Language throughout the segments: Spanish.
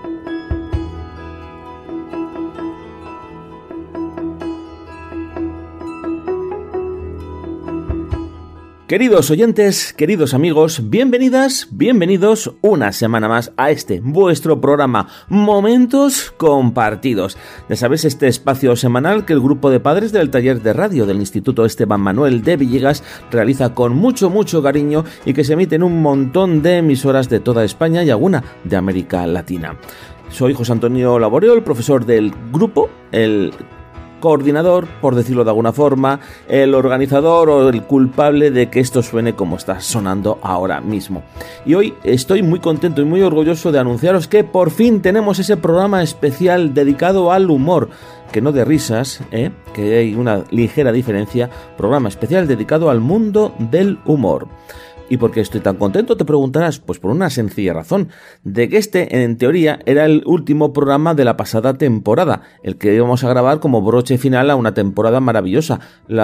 Queridos oyentes, queridos amigos, bienvenidas, bienvenidos una semana más a este vuestro programa Momentos Compartidos. Ya sabéis, este espacio semanal que el grupo de padres del taller de radio del Instituto Esteban Manuel de Villegas realiza con mucho cariño y que se emite en un montón de emisoras de toda España y alguna de América Latina. Soy José Antonio Laboreo, el profesor del grupo, el coordinador, por decirlo de alguna forma, el organizador o el culpable de que esto suene como está sonando ahora mismo. Y hoy estoy muy contento y muy orgulloso de anunciaros que por fin tenemos ese programa especial dedicado al humor, que no de risas, que hay una ligera diferencia, programa especial dedicado al mundo del humor. ¿Y por qué estoy tan contento? Te preguntarás. Pues por una sencilla razón, de que este, en teoría, era el último programa de la pasada temporada, el que íbamos a grabar como broche final a una temporada maravillosa, la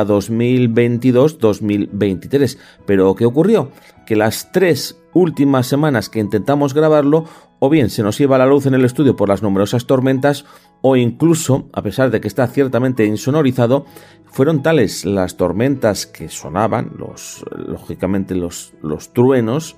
2022-2023. Pero ¿qué ocurrió? Que las 3 últimas semanas que intentamos grabarlo, o bien se nos iba la luz en el estudio por las numerosas tormentas, o incluso, a pesar de que está ciertamente insonorizado, fueron tales las tormentas que sonaban, lógicamente los truenos,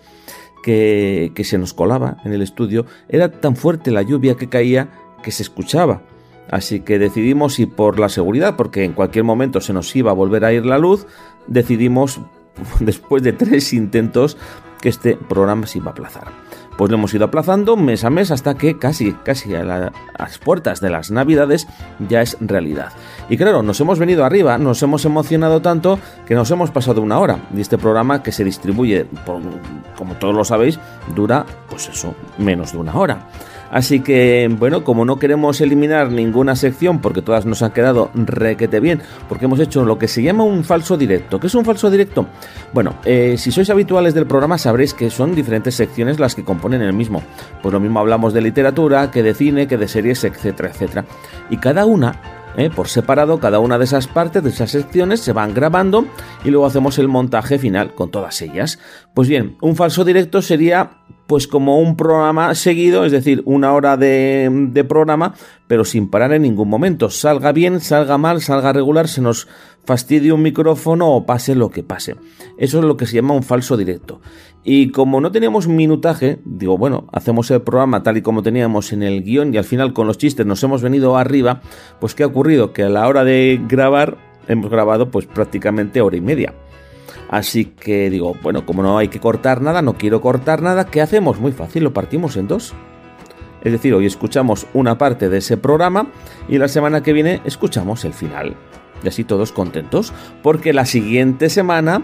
que se nos colaba en el estudio. Era tan fuerte la lluvia que caía que se escuchaba. Así que decidimos, y por la seguridad, porque en cualquier momento se nos iba a volver a ir la luz, decidimos, después de 3 intentos, que este programa se iba a aplazar. Pues lo hemos ido aplazando mes a mes hasta que casi a las puertas de las Navidades ya es realidad. Y claro, nos hemos venido arriba, nos hemos emocionado tanto que nos hemos pasado 1 hora. Y este programa, que se distribuye, como todos lo sabéis, dura, pues eso, menos de 1 hora. Así que, bueno, como no queremos eliminar ninguna sección porque todas nos han quedado requete bien, porque hemos hecho lo que se llama un falso directo. ¿Qué es un falso directo? Bueno, si sois habituales del programa sabréis que son diferentes secciones las que componen el mismo. Pues lo mismo hablamos de literatura, que de cine, que de series, etcétera, etcétera. Y cada una, por separado, cada una de esas partes, de esas secciones, se van grabando y luego hacemos el montaje final con todas ellas. Pues bien, un falso directo sería pues como un programa seguido, es decir, 1 hora de programa, pero sin parar en ningún momento. Salga bien, salga mal, salga regular, se nos fastidie un micrófono o pase lo que pase. Eso es lo que se llama un falso directo. Y como no teníamos minutaje, digo, bueno, hacemos el programa tal y como teníamos en el guión y al final con los chistes nos hemos venido arriba. Pues ¿qué ha ocurrido? Que a la hora de grabar, hemos grabado pues prácticamente 1 hora y media. Así que digo, bueno, como no hay que cortar nada, no quiero cortar nada, ¿qué hacemos? Muy fácil, lo partimos en 2. Es decir, hoy escuchamos una parte de ese programa y la semana que viene escuchamos el final. Y así todos contentos, porque la siguiente semana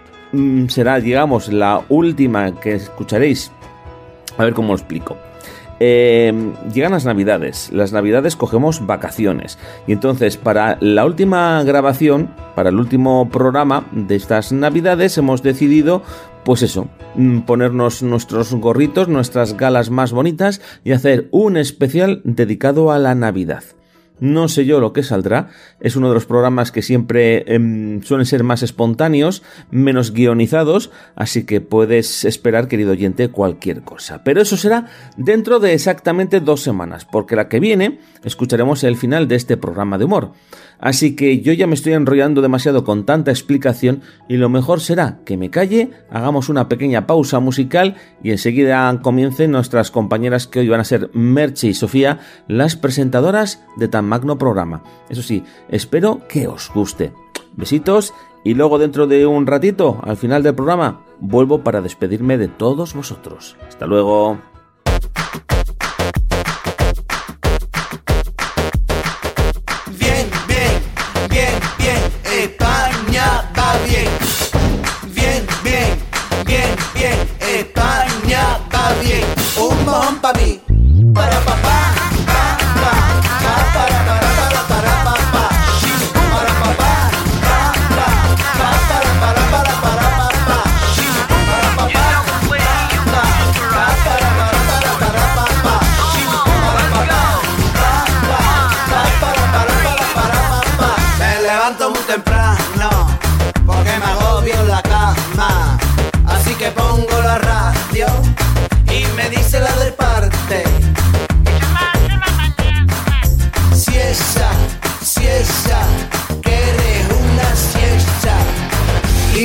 será, digamos, la última que escucharéis. A ver cómo lo explico. Llegan las navidades cogemos vacaciones y entonces para la última grabación, para el último programa de estas navidades hemos decidido pues eso, ponernos nuestros gorritos, nuestras galas más bonitas y hacer un especial dedicado a la Navidad. No sé yo lo que saldrá, es uno de los programas que siempre suelen ser más espontáneos, menos guionizados, así que puedes esperar, querido oyente, cualquier cosa. Pero eso será dentro de exactamente 2 semanas, porque la que viene escucharemos el final de este programa de humor. Así que yo ya me estoy enrollando demasiado con tanta explicación y lo mejor será que me calle, hagamos una pequeña pausa musical y enseguida comiencen nuestras compañeras que hoy van a ser Merche y Sofía, las presentadoras de tan magno programa. Eso sí, espero que os guste. Besitos y luego dentro de un ratito, al final del programa, vuelvo para despedirme de todos vosotros. Hasta luego. España va bien. Bien, España va bien. Un mojón pa' mí, para papá, para papá, para papá, para papá.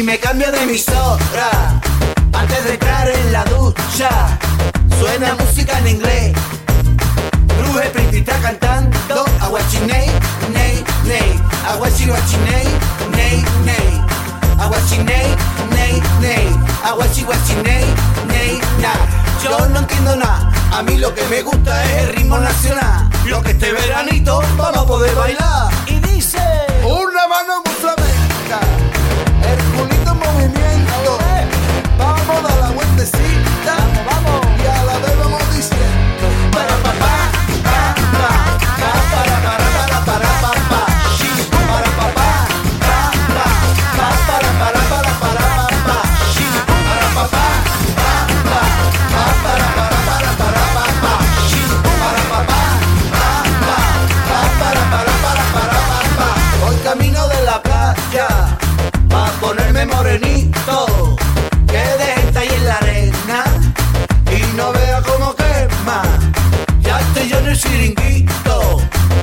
me cambio de emisora antes de entrar en la ducha. Suena música en inglés. Bruce Springsteen está cantando Aguachiney, ney, ney. Aguachiney, ney, ney. Aguachiney, ney, ney. Aguachiney, ney, na. Yo no entiendo nada. A mí lo que me gusta es el ritmo nacional. Lo que este veranito vamos a poder bailar. Y dice: una mano muy flamenca, el culito en movimiento. Vamos a dar la vueltecita, vamos, y a la vez vamos diciendo: para papá, pa, pa, pa, para para pa, para papá, para papá, pa, pa, pa, para para pa, para papá, pa, pa, pa, para para pa, para papá, pa, para pa. Voy camino de la playa pa' ponerme morenito, que de gente ahí en la arena y no vea cómo quema. Ya estoy yo en el chiringuito,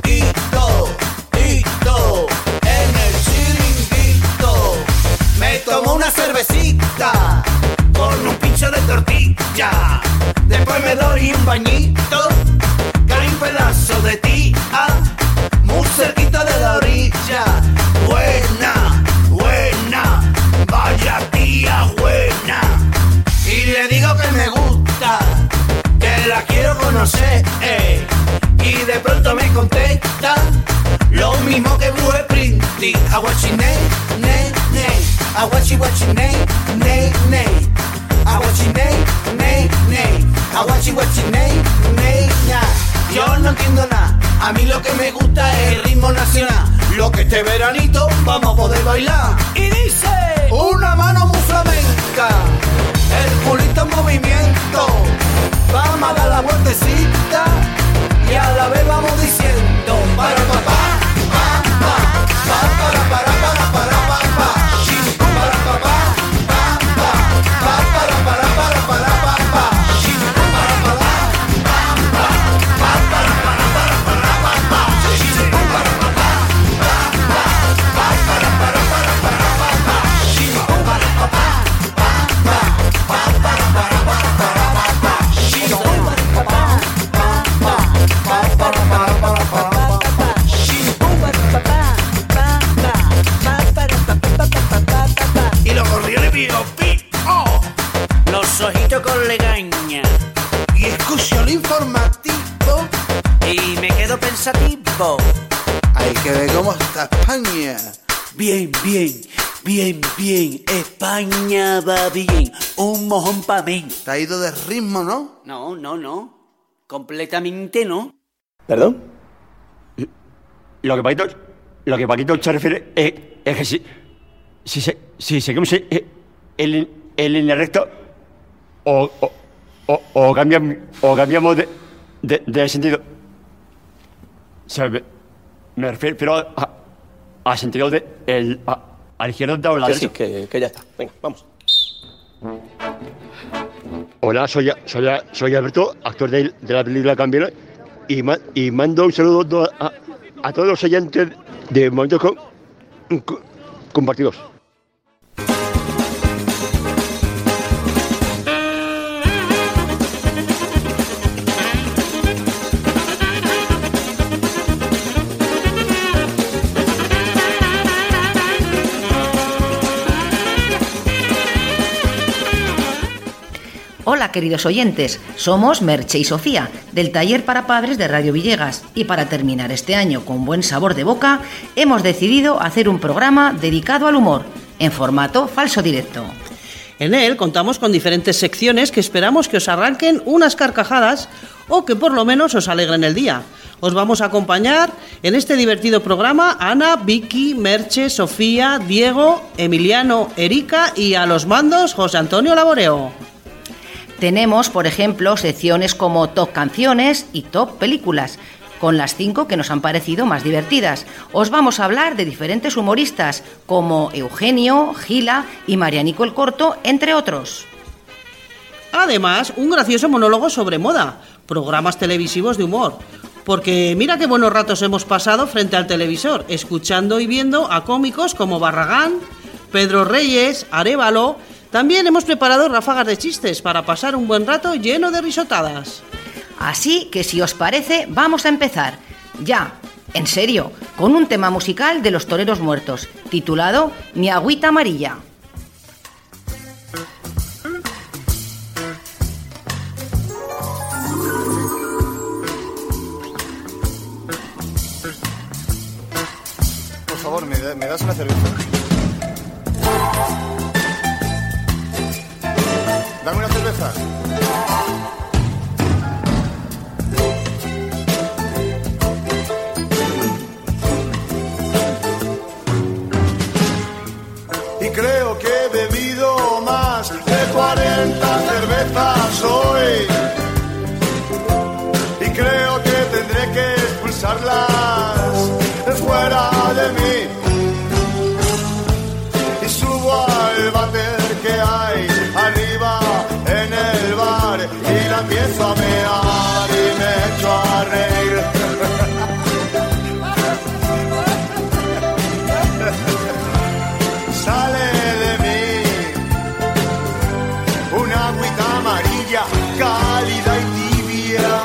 en el chiringuito. Me tomo una cervecita con un pincho de tortilla. Después me doy un bañito, cae un pedazo de tía muy cerquita de la orilla. Buena, buena, vaya tía buena. Y le digo que me gusta, que la quiero conocer, y de pronto me contesta lo mismo que Bruce Springsteen. Aguachiney, ney, ney. Aguachiney, ney, ney. Aguachiney, ney, ney. Aguachiney, ney, na. Yo no entiendo nada. A mí lo que me gusta es el ritmo nacional. Lo que este veranito vamos a poder bailar. Y dice: una mano muy flamenca, el culito en movimiento. Vamos a dar la vueltecita y a la vez vamos diciendo: para papá, pa, pa, pa, para pa, para pa, para papá, pa, pa, pa, para papá. Y los gorriones pío, los ojitos con legaña. Y escucho el informativo y me quedo pensativo. Hay que ver cómo está España. Bien, bien, bien, bien. España va bien. Un mojón pa' mí. Te ha ido de ritmo, ¿no? No. Completamente no. ¿Perdón? Lo que Paquito se refiere es que si seguimos en línea recta o cambiamos de sentido. O sea, me refiero al sentido de a la izquierda o a la derecha. Sí, que ya está. Venga, vamos. Hola, soy Alberto, actor de la película Cambiar, y mando un saludo a todos los oyentes de Momentos Compartidos. Hola queridos oyentes, somos Merche y Sofía, del Taller para Padres de Radio Villegas, y para terminar este año con buen sabor de boca, hemos decidido hacer un programa dedicado al humor, en formato falso directo. En él contamos con diferentes secciones que esperamos que os arranquen unas carcajadas o que por lo menos os alegren el día. Os vamos a acompañar en este divertido programa Ana, Vicky, Merche, Sofía, Diego, Emiliano, Erika y a los mandos José Antonio Laboreo. Tenemos, por ejemplo, secciones como Top Canciones y Top Películas, con las 5 que nos han parecido más divertidas. Os vamos a hablar de diferentes humoristas, como Eugenio, Gila y Marianico el Corto, entre otros. Además, un gracioso monólogo sobre moda, programas televisivos de humor. Porque mira qué buenos ratos hemos pasado frente al televisor, escuchando y viendo a cómicos como Barragán, Pedro Reyes, Arévalo. También hemos preparado ráfagas de chistes para pasar un buen rato lleno de risotadas. Así que si os parece, vamos a empezar. Ya, en serio, con un tema musical de Los Toreros Muertos, titulado Mi agüita amarilla. Por favor, ¿me das una cerveza? Dame una cerveza. Y creo que he bebido más de 40 cervezas hoy. Y creo que tendré que expulsarlas fuera de mí. Y subo al váter que hay arriba en el bar y la empiezo a mear y me echo a reír. Sale de mí una agüita amarilla, cálida y tibia.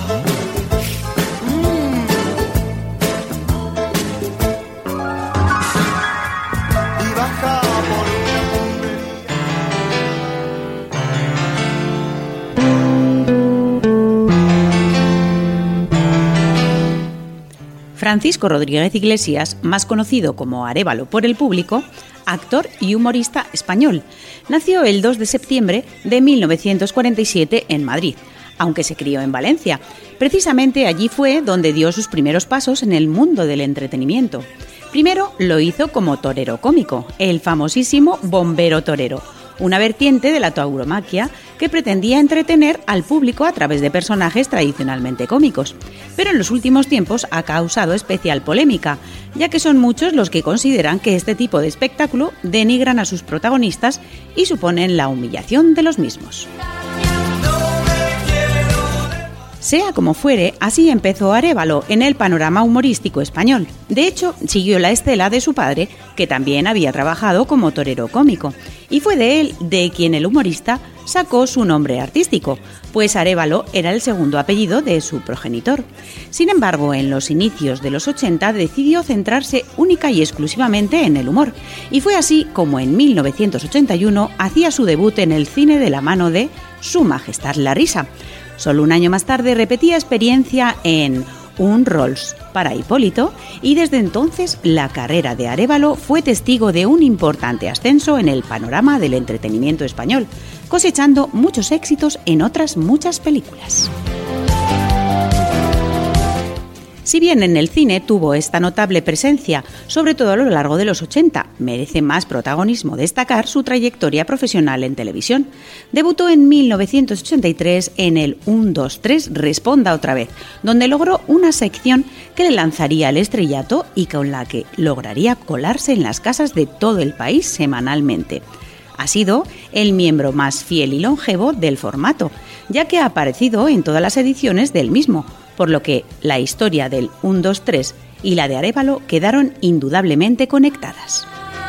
Francisco Rodríguez Iglesias, más conocido como Arévalo por el público, actor y humorista español, nació el 2 de septiembre de 1947 en Madrid, aunque se crió en Valencia. Precisamente allí fue donde dio sus primeros pasos en el mundo del entretenimiento. Primero lo hizo como torero cómico, el famosísimo Bombero Torero, una vertiente de la tauromaquia que pretendía entretener al público a través de personajes tradicionalmente cómicos. Pero en los últimos tiempos ha causado especial polémica, ya que son muchos los que consideran que este tipo de espectáculo denigran a sus protagonistas y suponen la humillación de los mismos. Sea como fuere, así empezó Arévalo en el panorama humorístico español. De hecho, siguió la estela de su padre, que también había trabajado como torero cómico, y fue de él de quien el humorista sacó su nombre artístico, pues Arévalo era el segundo apellido de su progenitor. Sin embargo, en los inicios de los 80 decidió centrarse única y exclusivamente en el humor, y fue así como en 1981 hacía su debut en el cine de la mano de Su Majestad la Risa. Solo un año más tarde repetía experiencia en Un Rolls para Hipólito y desde entonces la carrera de Arévalo fue testigo de un importante ascenso en el panorama del entretenimiento español, cosechando muchos éxitos en otras muchas películas. Si bien en el cine tuvo esta notable presencia, sobre todo a lo largo de los 80, merece más protagonismo destacar su trayectoria profesional en televisión. Debutó en 1983 en el 1, 2, 3, Responda otra vez, donde logró una sección que le lanzaría al estrellato y con la que lograría colarse en las casas de todo el país semanalmente. Ha sido el miembro más fiel y longevo del formato, ya que ha aparecido en todas las ediciones del mismo, por lo que la historia del 1, 2, 3 y la de Arévalo quedaron indudablemente conectadas.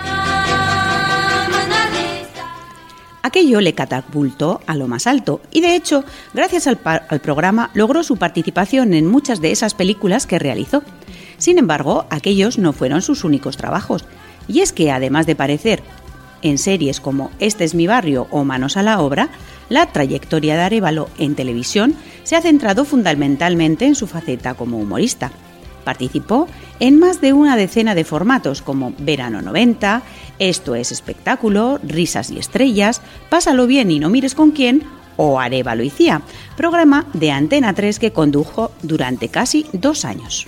Aquello le catapultó a lo más alto y, de hecho, gracias al programa logró su participación en muchas de esas películas que realizó. Sin embargo, aquellos no fueron sus únicos trabajos, y es que, además de aparecer en series como Este es mi barrio o Manos a la obra, la trayectoria de Arévalo en televisión se ha centrado fundamentalmente en su faceta como humorista. Participó en más de una decena de formatos como Verano 90, Esto es espectáculo, Risas y estrellas, Pásalo bien y no mires con quién o Arévalo y Cía, programa de Antena 3 que condujo durante casi 2 años.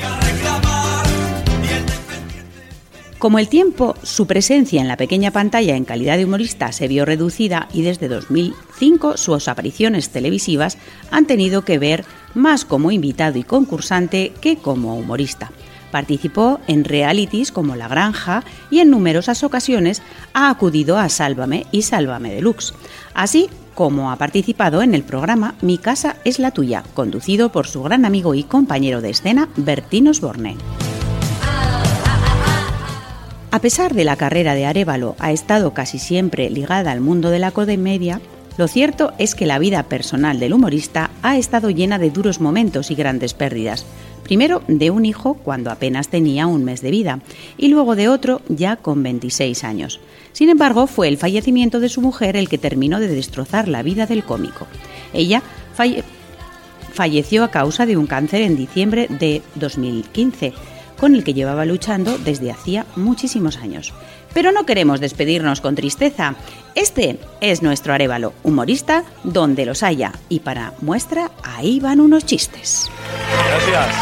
Como el tiempo, su presencia en la pequeña pantalla en calidad de humorista se vio reducida y desde 2005 sus apariciones televisivas han tenido que ver más como invitado y concursante que como humorista. Participó en realities como La Granja y en numerosas ocasiones ha acudido a Sálvame y Sálvame Deluxe, así como ha participado en el programa Mi casa es la tuya, conducido por su gran amigo y compañero de escena Bertín Osborne. A pesar de la carrera de Arévalo, ha estado casi siempre ligada al mundo de la comedia. Lo cierto es que la vida personal del humorista ha estado llena de duros momentos y grandes pérdidas. Primero de un hijo cuando apenas tenía un mes de vida y luego de otro ya con 26 años. Sin embargo, fue el fallecimiento de su mujer el que terminó de destrozar la vida del cómico. Ella falleció a causa de un cáncer en diciembre de 2015, con el que llevaba luchando desde hacía muchísimos años. Pero no queremos despedirnos con tristeza. Este es nuestro Arévalo, humorista donde los haya. Y para muestra, ahí van unos chistes. Gracias.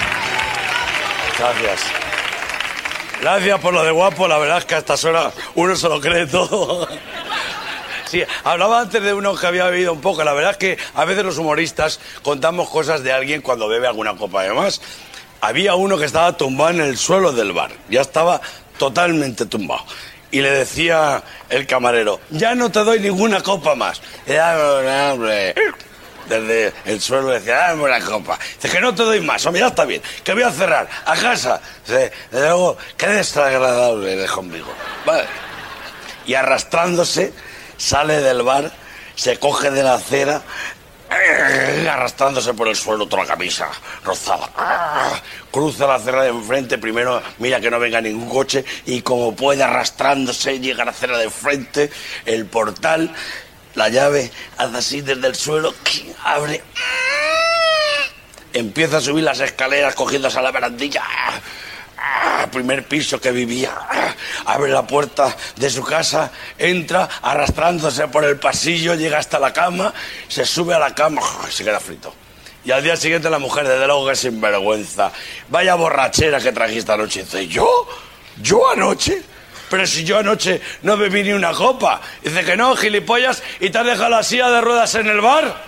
Gracias por lo de guapo. La verdad es que a estas horas uno se lo cree todo. Sí, hablaba antes de uno que había bebido un poco. La verdad es que a veces los humoristas contamos cosas de alguien cuando bebe alguna copa de más. Había uno que estaba tumbado en el suelo del bar. Ya estaba totalmente tumbado. Y le decía el camarero, ya no te doy ninguna copa más. Y dame, hombre. Desde el suelo le decía, dame una copa. Dice, que no te doy más. Hombre, ya está bien, que voy a cerrar. A casa. Dice, luego, qué desagradable eres conmigo. Vale. Y arrastrándose, sale del bar, se coge de la acera, arrastrándose por el suelo toda la camisa rozada, cruza la acera de enfrente, primero mira que no venga ningún coche y como puede arrastrándose llega a la acera de enfrente, el portal, la llave hace así desde el suelo, abre, empieza a subir las escaleras cogiéndose a la barandilla, primer piso que vivía, abre la puerta de su casa, entra arrastrándose por el pasillo, llega hasta la cama, se sube a la cama y se queda frito. Y al día siguiente la mujer, desde luego que sinvergüenza, vaya borrachera que trajiste anoche. Dice, ¿yo anoche? Pero si yo anoche no bebí ni una copa. Dice que no, gilipollas, y te has dejado la silla de ruedas en el bar.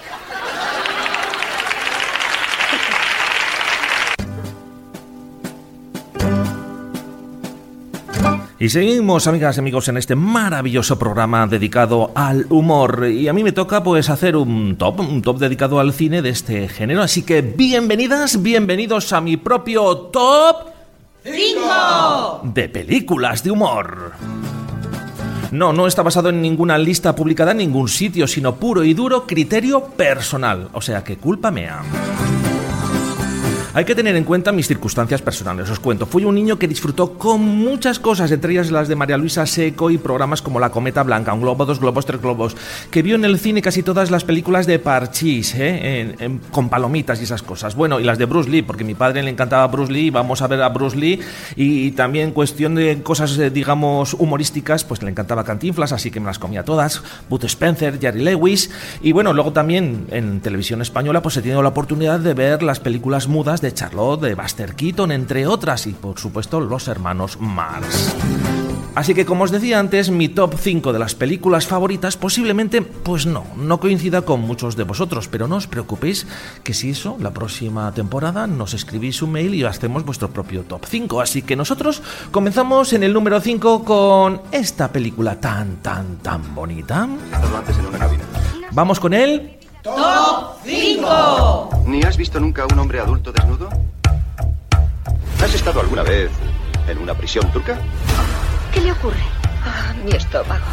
Y seguimos, amigas y amigos, en este maravilloso programa dedicado al humor. Y a mí me toca pues hacer un top dedicado al cine de este género. Así que bienvenidas, bienvenidos a mi propio top 5 de películas de humor. No está basado en ninguna lista publicada en ningún sitio, sino puro y duro criterio personal. O sea que culpa mea. Hay que tener en cuenta mis circunstancias personales, os cuento. Fui un niño que disfrutó con muchas cosas, entre ellas las de María Luisa Seco y programas como La Cometa Blanca, Un globo, dos globos, tres globos, que vio en el cine casi todas las películas de Parchís, con palomitas y esas cosas. Bueno, y las de Bruce Lee, porque a mi padre le encantaba Bruce Lee, vamos a ver a Bruce Lee, y también cuestión de cosas, digamos, humorísticas, pues le encantaba Cantinflas, así que me las comía todas, Bud Spencer, Jerry Lewis, y bueno, luego también en televisión española pues he tenido la oportunidad de ver las películas mudas de Charlotte, de Buster Keaton, entre otras, y por supuesto los hermanos Marx. Así que, como os decía antes, mi top 5 de las películas favoritas posiblemente, pues no coincida con muchos de vosotros, pero no os preocupéis que si eso, la próxima temporada nos escribís un mail y hacemos vuestro propio top 5. Así que nosotros comenzamos en el número 5 con esta película tan bonita. Vamos con él. ¡Top 5! ¿Ni has visto nunca a un hombre adulto desnudo? ¿Has estado alguna vez en una prisión turca? ¿Qué le ocurre? Mi estómago.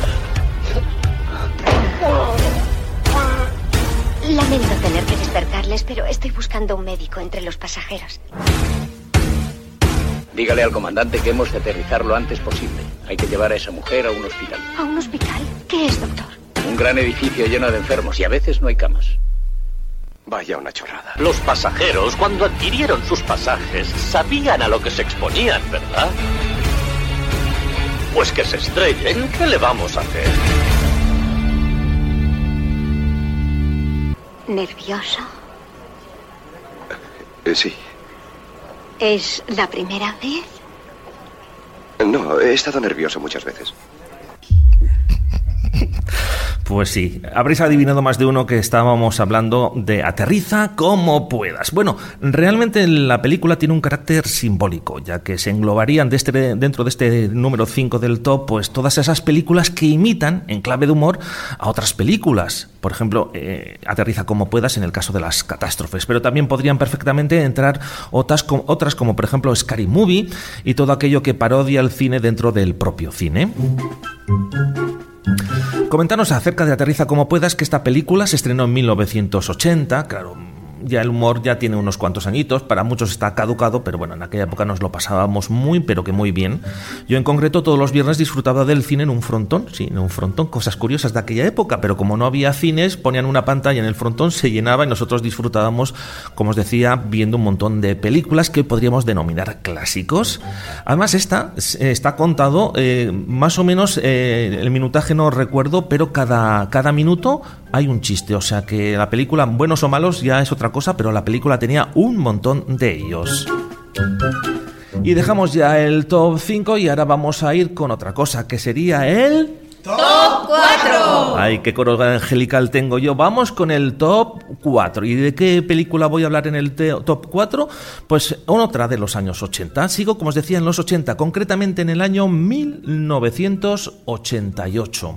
Lamento tener que despertarles, pero estoy buscando un médico entre los pasajeros. Dígale al comandante que hemos de aterrizar lo antes posible. Hay que llevar a esa mujer a un hospital. ¿A un hospital? ¿Qué es, doctor? Un gran edificio lleno de enfermos y a veces no hay camas. Vaya una chorrada. Los pasajeros, cuando adquirieron sus pasajes, sabían a lo que se exponían, ¿verdad? Pues que se estrellen, ¿qué le vamos a hacer? ¿Nervioso? Sí. ¿Es la primera vez? No, he estado nervioso muchas veces. Pues sí, habréis adivinado más de uno que estábamos hablando de Aterriza como puedas. Bueno, realmente la película tiene un carácter simbólico, ya que se englobarían dentro de este número 5 del top, pues todas esas películas que imitan, en clave de humor, a otras películas. Por ejemplo, Aterriza como puedas en el caso de las catástrofes, pero también podrían perfectamente entrar otras como por ejemplo Scary Movie y todo aquello que parodia el cine dentro del propio cine. Coméntanos acerca de Aterriza como puedas, que esta película se estrenó en 1980, claro, ya el humor ya tiene unos cuantos añitos, para muchos está caducado, pero bueno, en aquella época nos lo pasábamos pero que muy bien. Yo en concreto todos los viernes disfrutaba del cine en un frontón, cosas curiosas de aquella época, pero como no había cines, ponían una pantalla en el frontón, se llenaba y nosotros disfrutábamos, como os decía, viendo un montón de películas que podríamos denominar clásicos. Además está contado más o menos, el minutaje no recuerdo, pero cada minuto hay un chiste, o sea que la película, buenos o malos, ya es otra cosa, pero la película tenía un montón de ellos. Y dejamos ya el top 5 y ahora vamos a ir con otra cosa, que sería el... ¡Top 4! Ay, qué coro angelical tengo yo. Vamos con el top 4. ¿Y de qué película voy a hablar en el top 4? Pues otra de los años 80. Sigo, como os decía, en los 80, concretamente en el año 1988.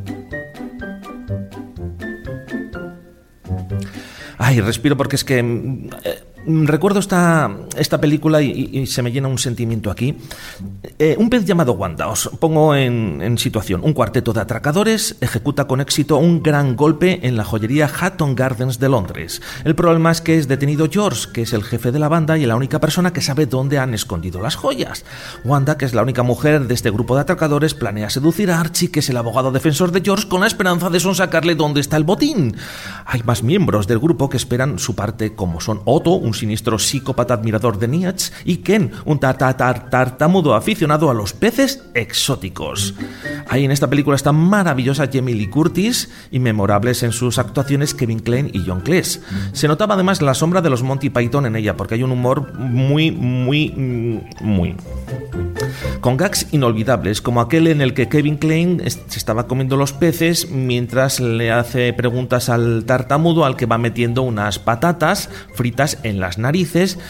Ay, respiro porque es que recuerdo esta película y se me llena un sentimiento aquí. Un pez llamado Wanda, os pongo en situación. Un cuarteto de atracadores ejecuta con éxito un gran golpe en la joyería Hatton Gardens de Londres. El problema es que es detenido George, que es el jefe de la banda y la única persona que sabe dónde han escondido las joyas. Wanda, que es la única mujer de este grupo de atracadores, planea seducir a Archie, que es el abogado defensor de George, con la esperanza de sonsacarle dónde está el botín. Hay más miembros del grupo que esperan su parte, como son Otto, un siniestro psicópata admirador de Nietzsche, y Ken, un tartamudo aficionado a los peces exóticos. Ahí en esta película está maravillosa Jamie Lee Curtis y memorables en sus actuaciones Kevin Kline y John Cleese. Se notaba además la sombra de los Monty Python en ella, porque hay un humor muy con gags inolvidables, como aquel en el que Kevin Kline se estaba comiendo los peces mientras le hace preguntas al tartamudo, al que va metiendo unas patatas fritas en las narices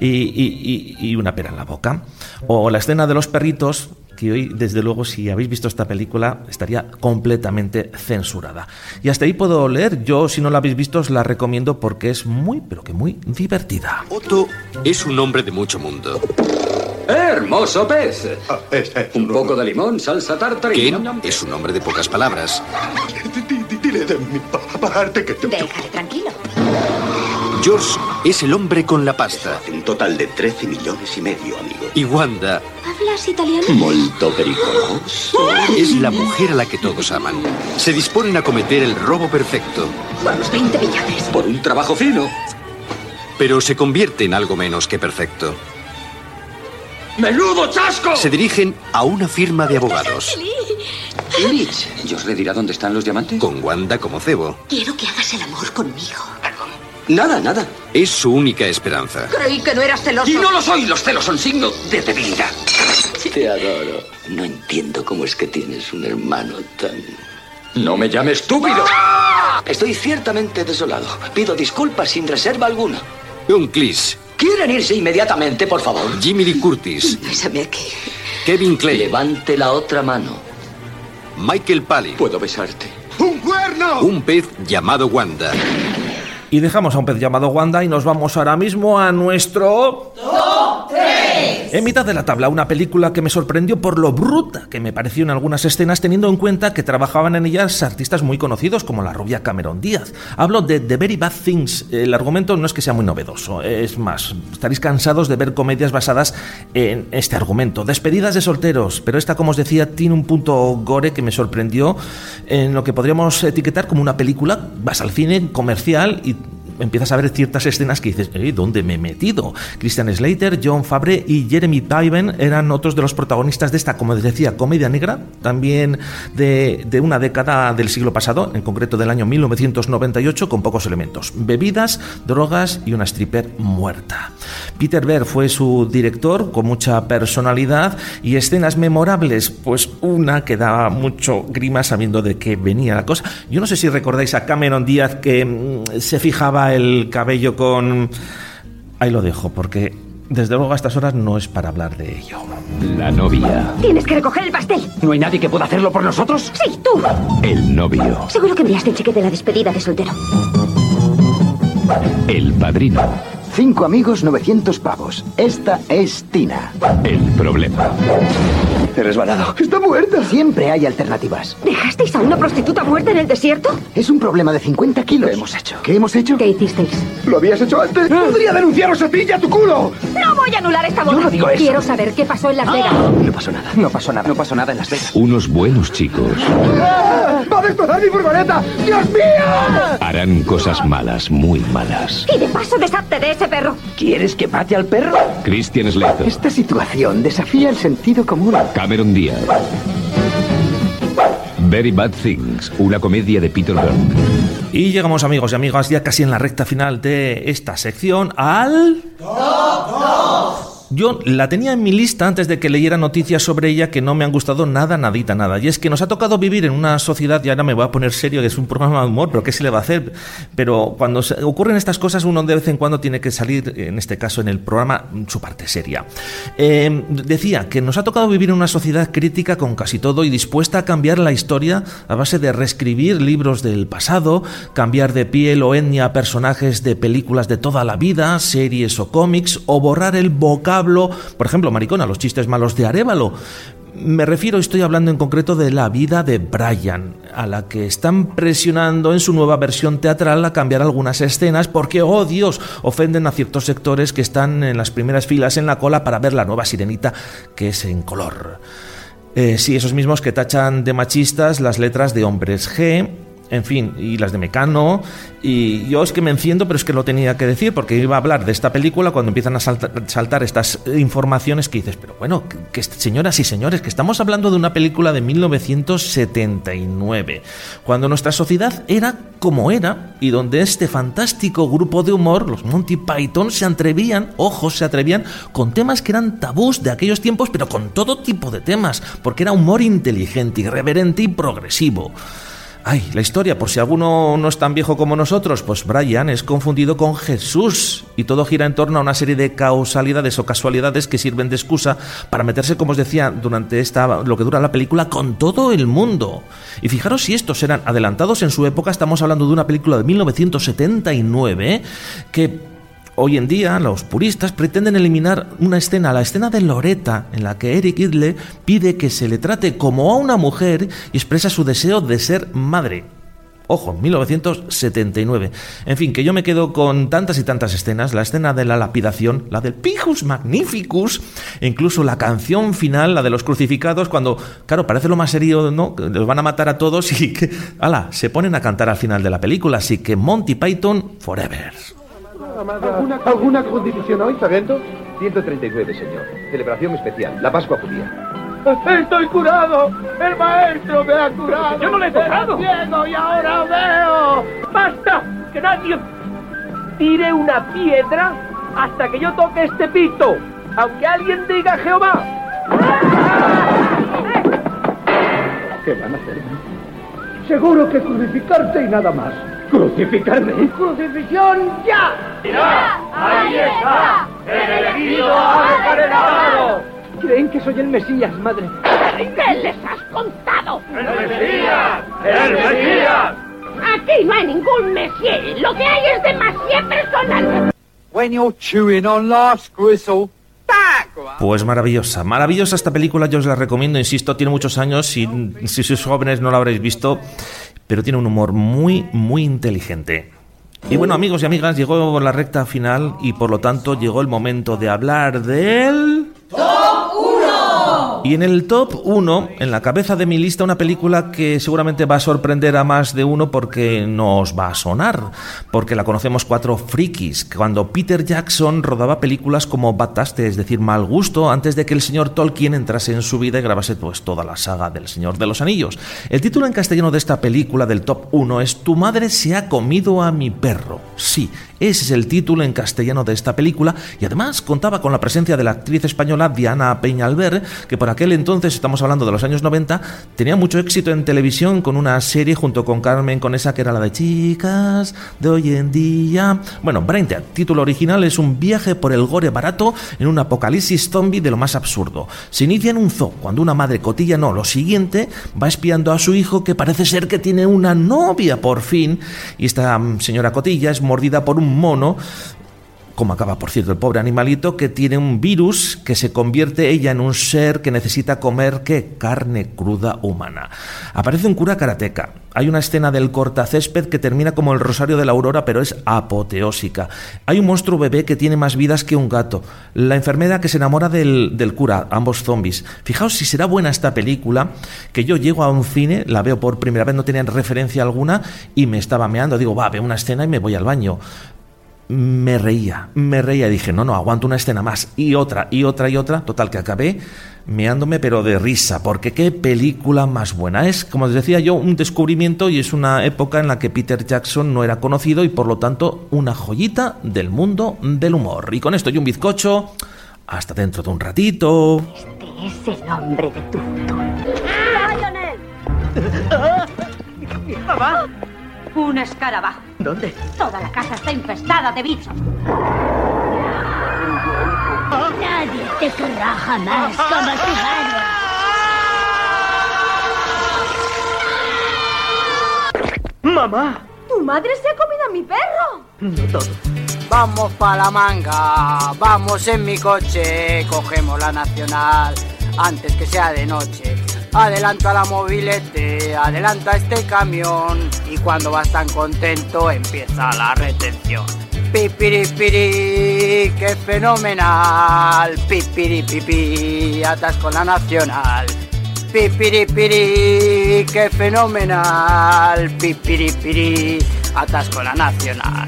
y una pera en la boca. O la escena de los perritos, que hoy, desde luego, si habéis visto esta película, estaría completamente censurada. Y hasta ahí puedo leer. Yo, si no la habéis visto, os la recomiendo porque es muy, pero que muy divertida. Otto es un hombre de mucho mundo. ¡Hermoso pez! Un poco de limón, salsa tártara y... Ken es un hombre de pocas palabras. Dile de mi parte que te... Déjale tranquilo. George es el hombre con la pasta. Un total de 13 millones y medio, amigo. Y Wanda... ¿Hablas italiano? Molto pericoloso. Es la mujer a la que todos aman. Se disponen a cometer el robo perfecto. Por los 20 millones. Por un trabajo fino. Pero se convierte en algo menos que perfecto. ¡Menudo chasco! Se dirigen a una firma de abogados. Mitch, ¿Dios le dirá dónde están los diamantes? Con Wanda como cebo. Quiero que hagas el amor conmigo. Nada. Es su única esperanza. Creí que no eras celoso. Y no lo soy, los celos son signo de debilidad. Te adoro. No entiendo cómo es que tienes un hermano tan... No me llame estúpido. Estoy ciertamente desolado. Pido disculpas sin reserva alguna. John Cleese. ¿Quieren irse inmediatamente, por favor? Jamie Lee Curtis. Bésame aquí. Kevin Kline. Levante la otra mano. Michael Palin. Puedo besarte. ¡Un cuerno! Un pez llamado Wanda. Y dejamos a un pez llamado Wanda y nos vamos ahora mismo a nuestro... ¡Top 3! En mitad de la tabla, una película que me sorprendió por lo bruta que me pareció en algunas escenas, teniendo en cuenta que trabajaban en ellas artistas muy conocidos como la rubia Cameron Díaz. Hablo de The Very Bad Things. El argumento no es que sea muy novedoso, es más, estaréis cansados de ver comedias basadas en este argumento. Despedidas de solteros, pero esta, como os decía, tiene un punto gore que me sorprendió en lo que podríamos etiquetar como una película, vas al cine comercial y empiezas a ver ciertas escenas que dices, ¿dónde me he metido? Christian Slater, Jon Favreau y Jeremy Piven eran otros de los protagonistas de esta, como les decía, comedia negra, también de una década del siglo pasado, en concreto del año 1998, con pocos elementos: bebidas, drogas y una stripper muerta. Peter Berg fue su director, con mucha personalidad y escenas memorables, pues una que daba mucho grima sabiendo de qué venía la cosa. Yo no sé si recordáis a Cameron Díaz que se fijaba el cabello con... Ahí lo dejo, porque desde luego a estas horas no es para hablar de ello. La novia. Tienes que recoger el pastel. ¿No hay nadie que pueda hacerlo por nosotros? Sí, tú. El novio. Seguro que enviaste el cheque de la despedida de soltero. El padrino. 5 amigos, 900 pavos. Esta es Tina. El problema. He resbalado. Está muerta. Siempre hay alternativas. ¿Dejasteis a una prostituta muerta en el desierto? Es un problema de 50 kilos. ¿Qué hemos hecho? ¿Qué hemos hecho? ¿Qué hicisteis? ¿Lo habías hecho antes? ¡Podría denunciaros a ti y a tu culo! ¡No voy a anular esta boda! Yo no digo eso. Quiero saber qué pasó en Las Vegas. No pasó nada. No pasó nada. No pasó nada en Las Vegas. Unos buenos chicos ¡Va a destrozar mi furgoneta! ¡Dios mío! harán cosas malas, muy malas. Y de paso deshazte de ese perro. ¿Quieres que mate al perro? Christian Slater. Esta situación desafía el sentido común. Cameron Díaz. Very Bad Things, una comedia de Peter Berg. Y llegamos, amigos y amigas, ya casi en la recta final de esta sección al... Yo la tenía en mi lista antes de que leyera noticias sobre ella que no me han gustado nada, nadita, nada. Y es que nos ha tocado vivir en una sociedad, y ahora me voy a poner serio, que es un programa de humor, pero ¿qué se le va a hacer? Pero cuando ocurren estas cosas, uno de vez en cuando tiene que salir, en este caso en el programa, su parte seria. Decía que nos ha tocado vivir en una sociedad crítica con casi todo y dispuesta a cambiar la historia a base de reescribir libros del pasado, cambiar de piel o etnia a personajes de películas de toda la vida, series o cómics, o borrar el vocablo, por ejemplo, maricona, los chistes malos de Arévalo. Estoy hablando en concreto de la vida de Brian, a la que están presionando en su nueva versión teatral a cambiar algunas escenas porque, oh Dios, ofenden a ciertos sectores que están en las primeras filas en la cola para ver la nueva Sirenita, que es en color. Sí, esos mismos que tachan de machistas las letras de Hombres G, en fin, y las de Mecano. Y yo es que me enciendo, pero es que lo tenía que decir porque iba a hablar de esta película cuando empiezan a saltar estas informaciones que dices, pero bueno, que señoras y señores, que estamos hablando de una película de 1979, cuando nuestra sociedad era como era y donde este fantástico grupo de humor, los Monty Python, se atrevían con temas que eran tabús de aquellos tiempos, pero con todo tipo de temas, porque era humor inteligente, irreverente y progresivo. Ay, la historia, por si alguno no es tan viejo como nosotros, pues Brian es confundido con Jesús y todo gira en torno a una serie de causalidades o casualidades que sirven de excusa para meterse, como os decía, durante lo que dura la película, con todo el mundo. Y fijaros si estos eran adelantados en su época. Estamos hablando de una película de 1979 que... hoy en día, los puristas pretenden eliminar una escena, la escena de Loretta, en la que Eric Idle pide que se le trate como a una mujer y expresa su deseo de ser madre. Ojo, 1979. En fin, que yo me quedo con tantas y tantas escenas. La escena de la lapidación, la del Pijus Magnificus, e incluso la canción final, la de los crucificados, cuando, claro, parece lo más serio, ¿no? Que los van a matar a todos y que, se ponen a cantar al final de la película. Así que Monty Python Forever. ¿Alguna crucifixión hoy, sargento? 139, señor. Celebración especial, la Pascua judía. ¡Estoy curado! ¡El maestro me ha curado! ¡Yo no le he tocado! ¡Ciego y ahora veo! ¡Basta! ¡Que nadie tire una piedra hasta que yo toque este pito! ¡Aunque alguien diga Jehová! ¿Qué van a hacer? Seguro que crucificarte y nada más. ¿Crucificarme? ¡Crucifixión ya! ¡Ya! ¡Ahí está! ¡El elegido ha declarado! Creen que soy el Mesías, madre. ¿Qué les has contado? ¡El Mesías! ¡El Mesías! Aquí no hay ningún Mesías. Lo que hay es demasiado personal. When you're chewing on life's gristle. Pues maravillosa esta película, yo os la recomiendo, insisto, tiene muchos años y si sois jóvenes no la habréis visto, pero tiene un humor muy, muy inteligente. Y bueno, amigos y amigas, llegó la recta final y por lo tanto llegó el momento de hablar del... ¡Top 1! Y en el top 1, en la cabeza de mi lista, una película que seguramente va a sorprender a más de uno porque nos va a sonar, porque la conocemos 4 frikis, cuando Peter Jackson rodaba películas como Bad Taste, es decir, Mal Gusto, antes de que el señor Tolkien entrase en su vida y grabase pues toda la saga del Señor de los Anillos. El título en castellano de esta película del top 1 es Tu madre se ha comido a mi perro. Sí, ese es el título en castellano de esta película, y además contaba con la presencia de la actriz española Diana Peñalver, que por aquel entonces, estamos hablando de los años 90, tenía mucho éxito en televisión con una serie junto con Carmen Conesa que era la de Chicas de hoy en día. Bueno, Braindead, título original, es un viaje por el gore barato en un apocalipsis zombie de lo más absurdo. Se inicia en un zoo, cuando una madre cotilla, no, lo siguiente, va espiando a su hijo que parece ser que tiene una novia por fin, y esta señora cotilla es mordida por un mono, como acaba, por cierto, el pobre animalito, que tiene un virus que se convierte ella en un ser que necesita comer, ¿qué? Carne cruda humana. Aparece un cura karateca. Hay una escena del cortacésped que termina como el Rosario de la Aurora, pero es apoteósica. Hay un monstruo bebé que tiene más vidas que un gato. La enfermera que se enamora del cura, ambos zombies. Fijaos si será buena esta película, que yo llego a un cine, la veo por primera vez, no tenía referencia alguna, y me estaba meando. Digo, veo una escena y me voy al baño. Me reía, y dije, no, aguanto una escena más, y otra, total que acabé meándome pero de risa, porque qué película más buena. Es, como os decía yo, un descubrimiento, y es una época en la que Peter Jackson no era conocido y por lo tanto una joyita del mundo del humor. Y con esto y un bizcocho, hasta dentro de un ratito. Este es el hombre de tu futuro. ¡Mamá! Un escarabajo. ¿Dónde? Toda la casa está infestada de bichos. Nadie te querrá jamás como tu madre. ¡Mamá! ¡Tu madre se ha comido a mi perro! No todo. Vamos pa' la manga, vamos en mi coche, cogemos la nacional antes que sea de noche. Adelanto a la mobilete, adelanta este camión, y cuando vas tan contento empieza la retención. Pipiripiri, qué fenomenal, pipiripipi, atasco la nacional. Pipiripiri, qué fenomenal, pipiripiri, atasco la nacional.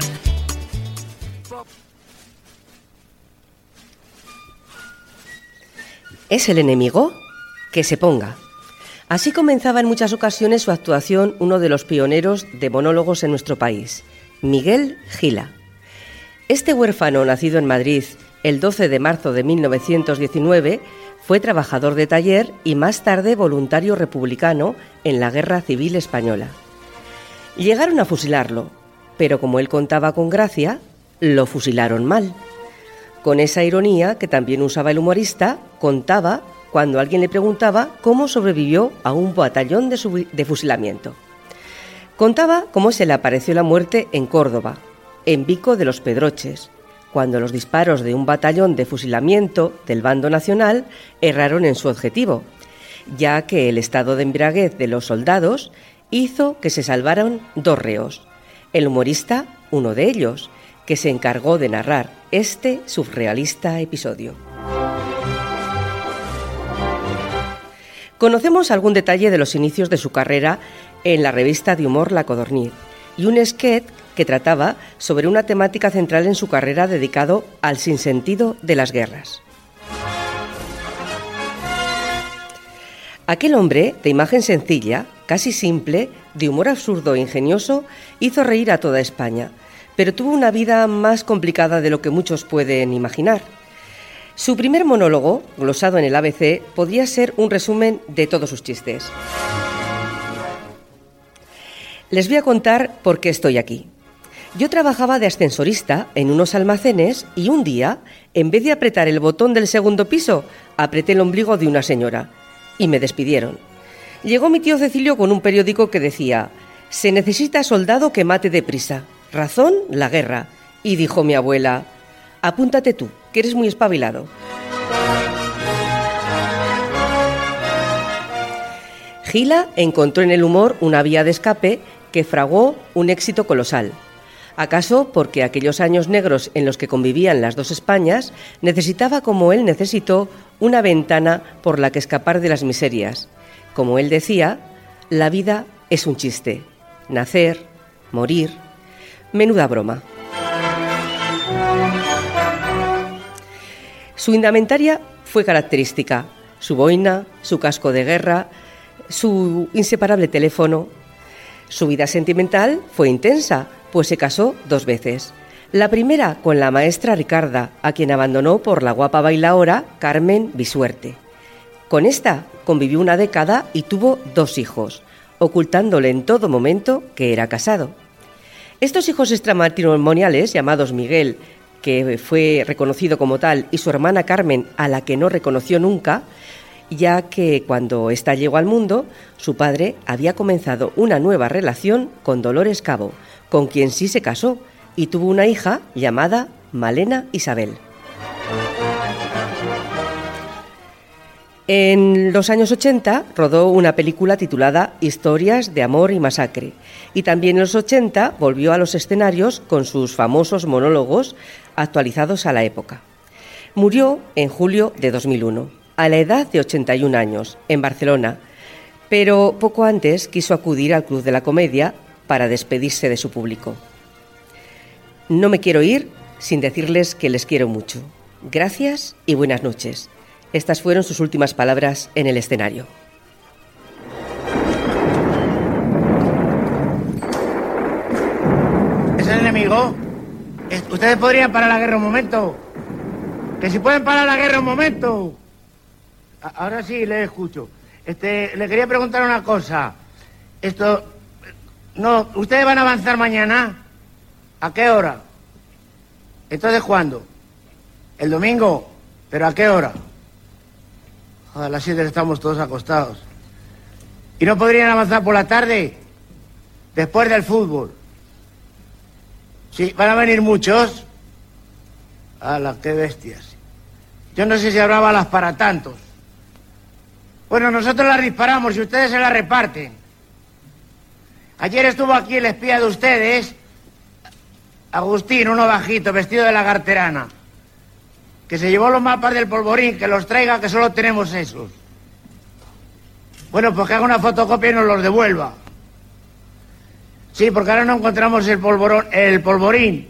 ¿Es el enemigo? Que se ponga. Así comenzaba en muchas ocasiones su actuación uno de los pioneros de monólogos en nuestro país, Miguel Gila. Este huérfano, nacido en Madrid el 12 de marzo de 1919, fue trabajador de taller y más tarde voluntario republicano en la Guerra Civil Española. Llegaron a fusilarlo, pero como él contaba con gracia, lo fusilaron mal. Con esa ironía que también usaba el humorista, contaba cuando alguien le preguntaba cómo sobrevivió a un batallón de fusilamiento. Contaba cómo se le apareció la muerte en Córdoba, en Vico de los Pedroches, cuando los disparos de un batallón de fusilamiento del bando nacional erraron en su objetivo, ya que el estado de embriaguez de los soldados hizo que se salvaran 2 reos. El humorista, uno de ellos, que se encargó de narrar este surrealista episodio. Conocemos algún detalle de los inicios de su carrera en la revista de humor La Codorniz y un sketch que trataba sobre una temática central en su carrera dedicado al sinsentido de las guerras. Aquel hombre, de imagen sencilla, casi simple, de humor absurdo e ingenioso, hizo reír a toda España, pero tuvo una vida más complicada de lo que muchos pueden imaginar. Su primer monólogo, glosado en el ABC, podría ser un resumen de todos sus chistes. Les voy a contar por qué estoy aquí. Yo trabajaba de ascensorista en unos almacenes y un día, en vez de apretar el botón del segundo piso, apreté el ombligo de una señora y me despidieron. Llegó mi tío Cecilio con un periódico que decía: «Se necesita soldado que mate deprisa. Razón, la guerra». Y dijo mi abuela: «Apúntate tú, que eres muy espabilado». Gila encontró en el humor una vía de escape que fraguó un éxito colosal. ¿Acaso porque aquellos años negros en los que convivían las dos Españas necesitaba, como él necesitó, una ventana por la que escapar de las miserias? Como él decía, la vida es un chiste. Nacer, morir... Menuda broma. Su indumentaria fue característica. Su boina, su casco de guerra, su inseparable teléfono. Su vida sentimental fue intensa, pues se casó 2 veces. La primera con la maestra Ricarda, a quien abandonó por la guapa bailaora Carmen Bisuerte. Con esta convivió una década y tuvo 2 hijos, ocultándole en todo momento que era casado. Estos hijos extramatrimoniales, llamados Miguel, que fue reconocido como tal, y su hermana Carmen, a la que no reconoció nunca, ya que cuando ésta llegó al mundo, su padre había comenzado una nueva relación con Dolores Cabo, con quien sí se casó, y tuvo una hija llamada Malena Isabel. En los años 80 rodó una película titulada Historias de amor y masacre, y también en los 80 volvió a los escenarios con sus famosos monólogos actualizados a la época. Murió en julio de 2001, a la edad de 81 años, en Barcelona, pero poco antes quiso acudir al Club de la Comedia para despedirse de su público. No me quiero ir sin decirles que les quiero mucho. Gracias y buenas noches. Estas fueron sus últimas palabras en el escenario. ¿Es el enemigo? ¿Ustedes podrían parar la guerra un momento? ¡Que si pueden parar la guerra un momento! Ahora sí, le escucho. Le quería preguntar una cosa. No, ¿ustedes van a avanzar mañana? ¿A qué hora? ¿Entonces cuándo? ¿El domingo? ¿Pero a qué hora? A las 7 estamos todos acostados. ¿Y no podrían avanzar por la tarde? Después del fútbol. Sí, ¿van a venir muchos? ¡Hala, qué bestias! Yo no sé si habrá balas para tantos. Bueno, nosotros las disparamos y ustedes se las reparten. Ayer estuvo aquí el espía de ustedes, Agustín, uno bajito, vestido de lagarterana, que se llevó los mapas del polvorín, que los traiga, que solo tenemos esos. Bueno, pues que haga una fotocopia y nos los devuelva. Sí, porque ahora no encontramos el polvorín.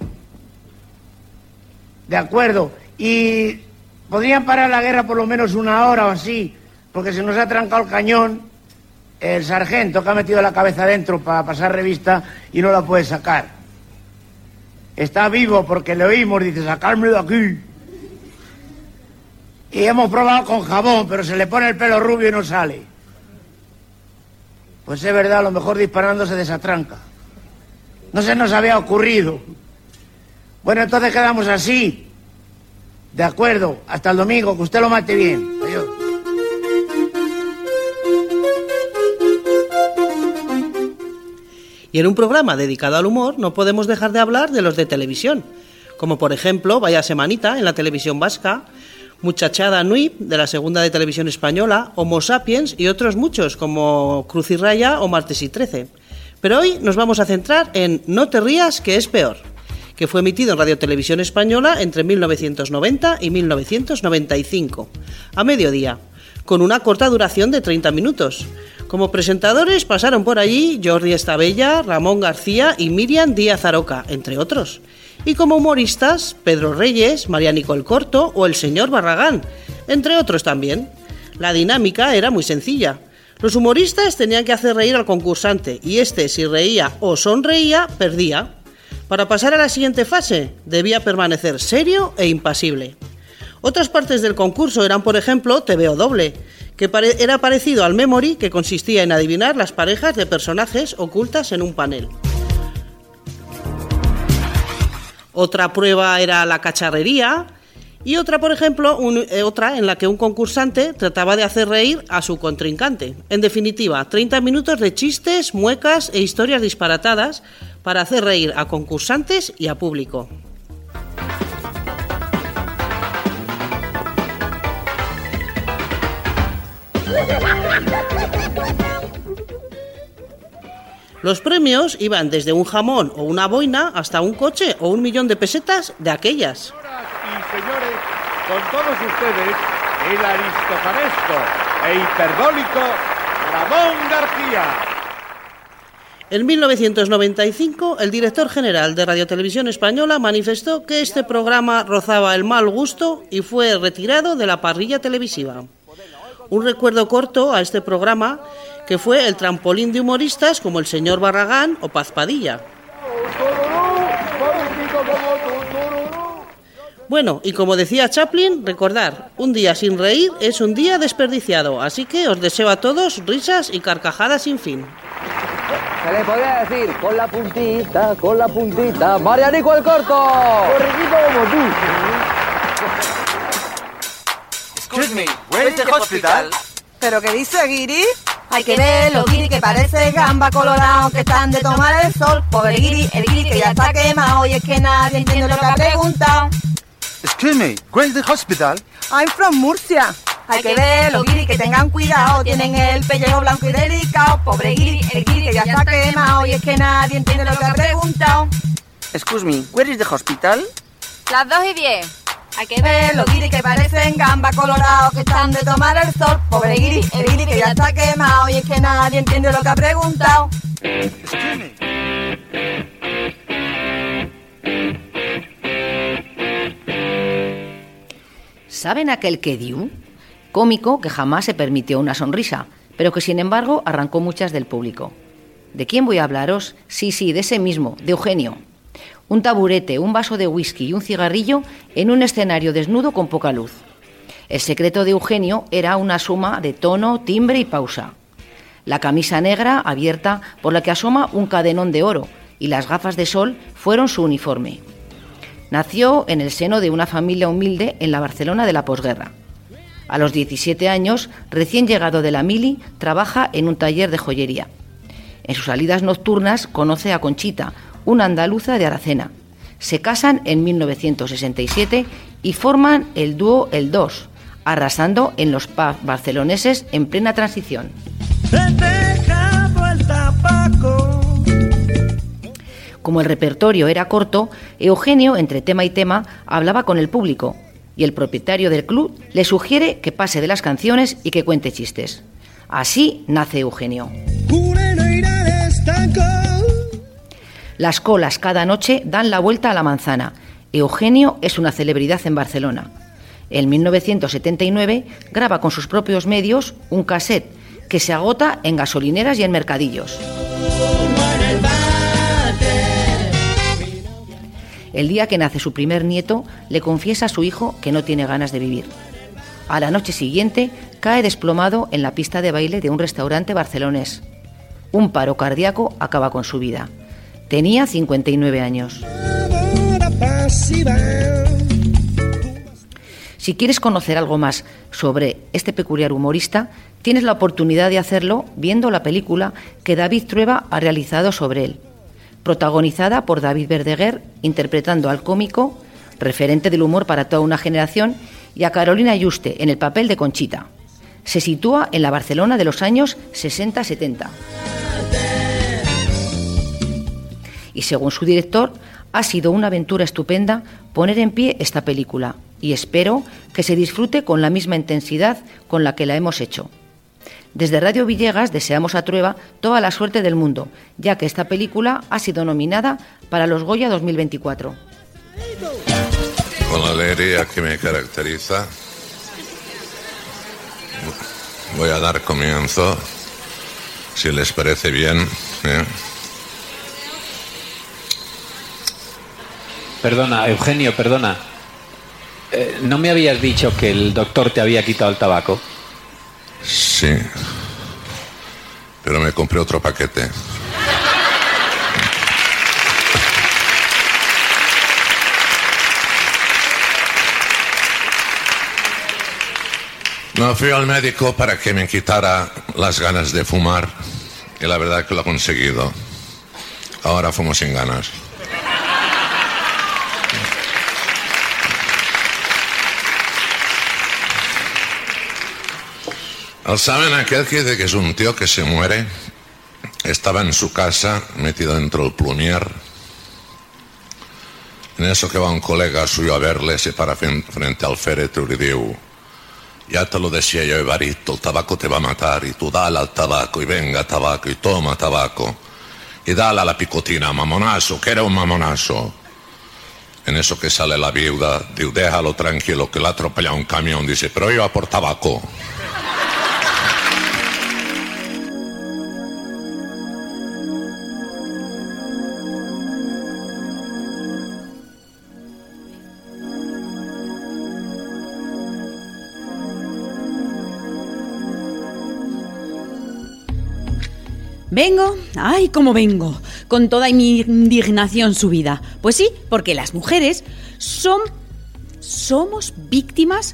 De acuerdo. Y podrían parar la guerra por lo menos 1 hora o así, porque se nos ha trancado el cañón el sargento, que ha metido la cabeza dentro para pasar revista y no la puede sacar. Está vivo porque le oímos, dice, sacadme de aquí. Y hemos probado con jabón, pero se le pone el pelo rubio y no sale. Pues es verdad, a lo mejor disparando se desatranca. No se nos había ocurrido. Bueno, entonces quedamos así. De acuerdo, hasta el domingo, que usted lo mate bien. Adiós. Y en un programa dedicado al humor no podemos dejar de hablar de los de televisión, como por ejemplo Vaya Semanita en la televisión vasca, Muchachada Nui de la segunda de televisión española, Homo Sapiens y otros muchos como Cruz y Raya o Martes y 13. Pero hoy nos vamos a centrar en No te rías que es peor, que fue emitido en Radio Televisión Española entre 1990 y 1995, a mediodía, con una corta duración de 30 minutos. Como presentadores pasaron por allí Jordi Estabella, Ramón García y Miriam Díaz Aroca, entre otros. Y como humoristas, Pedro Reyes, María Nicole Corto o el señor Barragán, entre otros también. La dinámica era muy sencilla. Los humoristas tenían que hacer reír al concursante y este, si reía o sonreía, perdía. Para pasar a la siguiente fase, debía permanecer serio e impasible. Otras partes del concurso eran, por ejemplo, Te veo doble, que era parecido al Memory, que consistía en adivinar las parejas de personajes ocultas en un panel. Otra prueba era la cacharrería y otra, por ejemplo, otra en la que un concursante trataba de hacer reír a su contrincante. En definitiva, 30 minutos de chistes, muecas e historias disparatadas para hacer reír a concursantes y a público. Los premios iban desde un jamón o una boina hasta un coche o 1 millón de pesetas de aquellas. Y señores, con todos ustedes, el aristofanesco e hiperdólico Ramón García. En 1995, el director general de Radiotelevisión Española manifestó que este programa rozaba el mal gusto y fue retirado de la parrilla televisiva. Un recuerdo corto a este programa, que fue el trampolín de humoristas como el señor Barragán o Paz Padilla. Bueno, y como decía Chaplin, recordar, un día sin reír es un día desperdiciado, así que os deseo a todos risas y carcajadas sin fin. Se le podría decir, con la puntita, Marianico el corto. Corriquito como tú. Excuse me, where is the hospital? ¿Pero qué dice Guiri? Hay que verlo, Guiri, que parece gamba colorado, que están de tomar el sol. Pobre Guiri, el Guiri que ya está quemado y es que nadie entiende lo que ha preguntado. Excuse me, where is the hospital? I'm from Murcia. Hay que verlo, Guiri, que tengan cuidado, tienen el pellejo blanco y delicado. Pobre Guiri, el Guiri que ya está quemado y es que nadie entiende lo que ha preguntado. Excuse me, where is the hospital? Las 2:10. Hay que verlo, Guiri, que parecen gamba colorado, que están de tomar el sol. Pobre Guiri, el Guiri que ya está quemado y es que nadie entiende lo que ha preguntado. ¿Saben aquel que dio? Cómico que jamás se permitió una sonrisa, pero que sin embargo arrancó muchas del público. ¿De quién voy a hablaros? Sí, de ese mismo, de Eugenio. Un taburete, un vaso de whisky y un cigarrillo en un escenario desnudo con poca luz. El secreto de Eugenio era una suma de tono, timbre y pausa. La camisa negra abierta por la que asoma un cadenón de oro y las gafas de sol fueron su uniforme. Nació en el seno de una familia humilde en la Barcelona de la posguerra. A los 17 años, recién llegado de la mili, trabaja en un taller de joyería. En sus salidas nocturnas conoce a Conchita, una andaluza de Aracena. Se casan en 1967 y forman el dúo El Dos, arrasando en los pubs barceloneses en plena transición. Como el repertorio era corto, Eugenio, entre tema y tema, hablaba con el público y el propietario del club le sugiere que pase de las canciones y que cuente chistes. Así nace Eugenio. Las colas cada noche dan la vuelta a la manzana. Eugenio es una celebridad en Barcelona. En 1979 graba con sus propios medios un cassette que se agota en gasolineras y en mercadillos. El día que nace su primer nieto, le confiesa a su hijo que no tiene ganas de vivir. A la noche siguiente, cae desplomado en la pista de baile de un restaurante barcelonés. Un paro cardíaco acaba con su vida. Tenía 59 años. Si quieres conocer algo más sobre este peculiar humorista, tienes la oportunidad de hacerlo viendo la película que David Trueba ha realizado sobre él, protagonizada por David Verdaguer, interpretando al cómico, referente del humor para toda una generación, y a Carolina Yuste en el papel de Conchita. Se sitúa en la Barcelona de los años 60-70. Y según su director, ha sido una aventura estupenda poner en pie esta película, y espero que se disfrute con la misma intensidad con la que la hemos hecho. Desde Radio Villegas deseamos a Trueba toda la suerte del mundo, ya que esta película ha sido nominada para los Goya 2024. Con la alegría que me caracteriza, voy a dar comienzo, si les parece bien. Perdona, Eugenio, perdona. ¿No me habías dicho que el doctor te había quitado el tabaco? Sí, pero me compré otro paquete. No, fui al médico para que me quitara las ganas de fumar y la verdad es que lo ha conseguido. Ahora fumo sin ganas. ¿Saben aquel que dice que es un tío que se muere estaba en su casa, metido dentro del plumier. En eso que va un colega suyo a verle, se para frente al féretro y dice: ya te lo decía yo, Evarito, el tabaco te va a matar, y tú dale al tabaco, y venga tabaco, y toma tabaco, y dale a la picotina, mamonazo, que era un mamonazo. En eso que sale la viuda, dice: déjalo tranquilo, que le ha atropellado un camión, dice, pero iba por tabaco. Vengo, ay, cómo vengo, con toda mi indignación subida. Pues sí, porque las mujeres somos víctimas.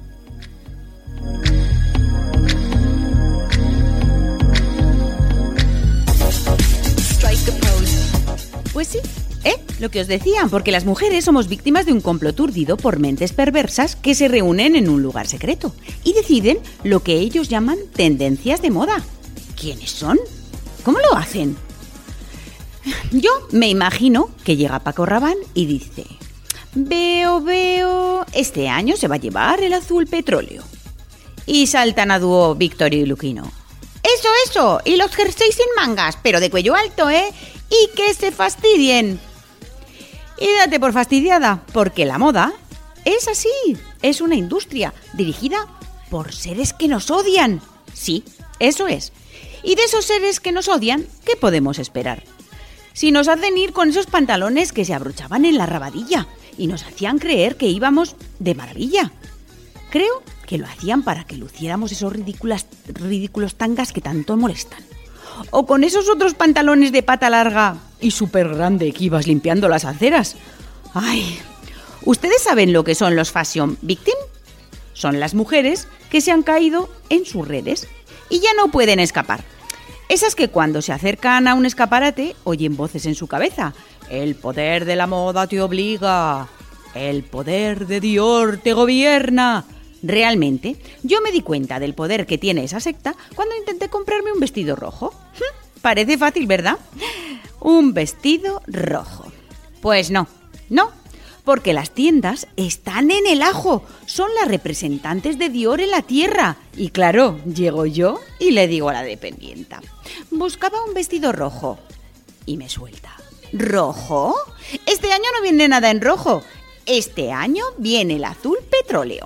Pues sí, lo que os decía, porque las mujeres somos víctimas de un complot urdido por mentes perversas que se reúnen en un lugar secreto y deciden lo que ellos llaman tendencias de moda. ¿Quiénes son? ¿Cómo lo hacen? Yo me imagino que llega Paco Rabanne y dice: Veo, este año se va a llevar el azul petróleo. Y saltan a dúo Victoria y Luquino: Eso, y los jerseys sin mangas, pero de cuello alto, y que se fastidien. Y date por fastidiada, porque la moda es así, es una industria dirigida por seres que nos odian. Sí, eso es. Y de esos seres que nos odian, ¿qué podemos esperar? Si nos hacen ir con esos pantalones que se abrochaban en la rabadilla y nos hacían creer que íbamos de maravilla. Creo que lo hacían para que luciéramos esos ridículos tangas que tanto molestan. O con esos otros pantalones de pata larga y súper grande que ibas limpiando las aceras. Ay, ¿ustedes saben lo que son los fashion victim? Son las mujeres que se han caído en sus redes y ya no pueden escapar. Esas que cuando se acercan a un escaparate oyen voces en su cabeza. El poder de la moda te obliga. El poder de Dior te gobierna. Realmente, yo me di cuenta del poder que tiene esa secta cuando intenté comprarme un vestido rojo. Parece fácil, ¿verdad? Un vestido rojo. Pues no, porque las tiendas están en el ajo. Son las representantes de Dior en la tierra. Y claro, llego yo y le digo a la dependienta: buscaba un vestido rojo. Y me suelta: ¿rojo? Este año no viene nada en rojo. Este año viene el azul petróleo.